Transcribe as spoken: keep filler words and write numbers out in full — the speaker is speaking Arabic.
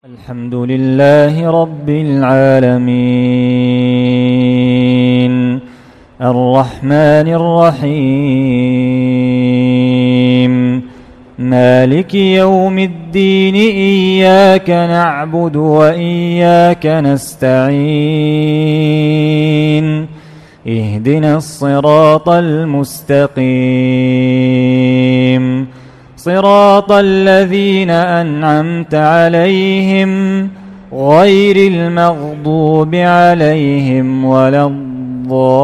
الحمد لله رب العالمين الرحمن الرحيم مالك يوم الدين إياك نعبد وإياك نستعين اهدنا الصراط المستقيم صراط الذين أنعمت عليهم غير المغضوب عليهم ولا الضالين.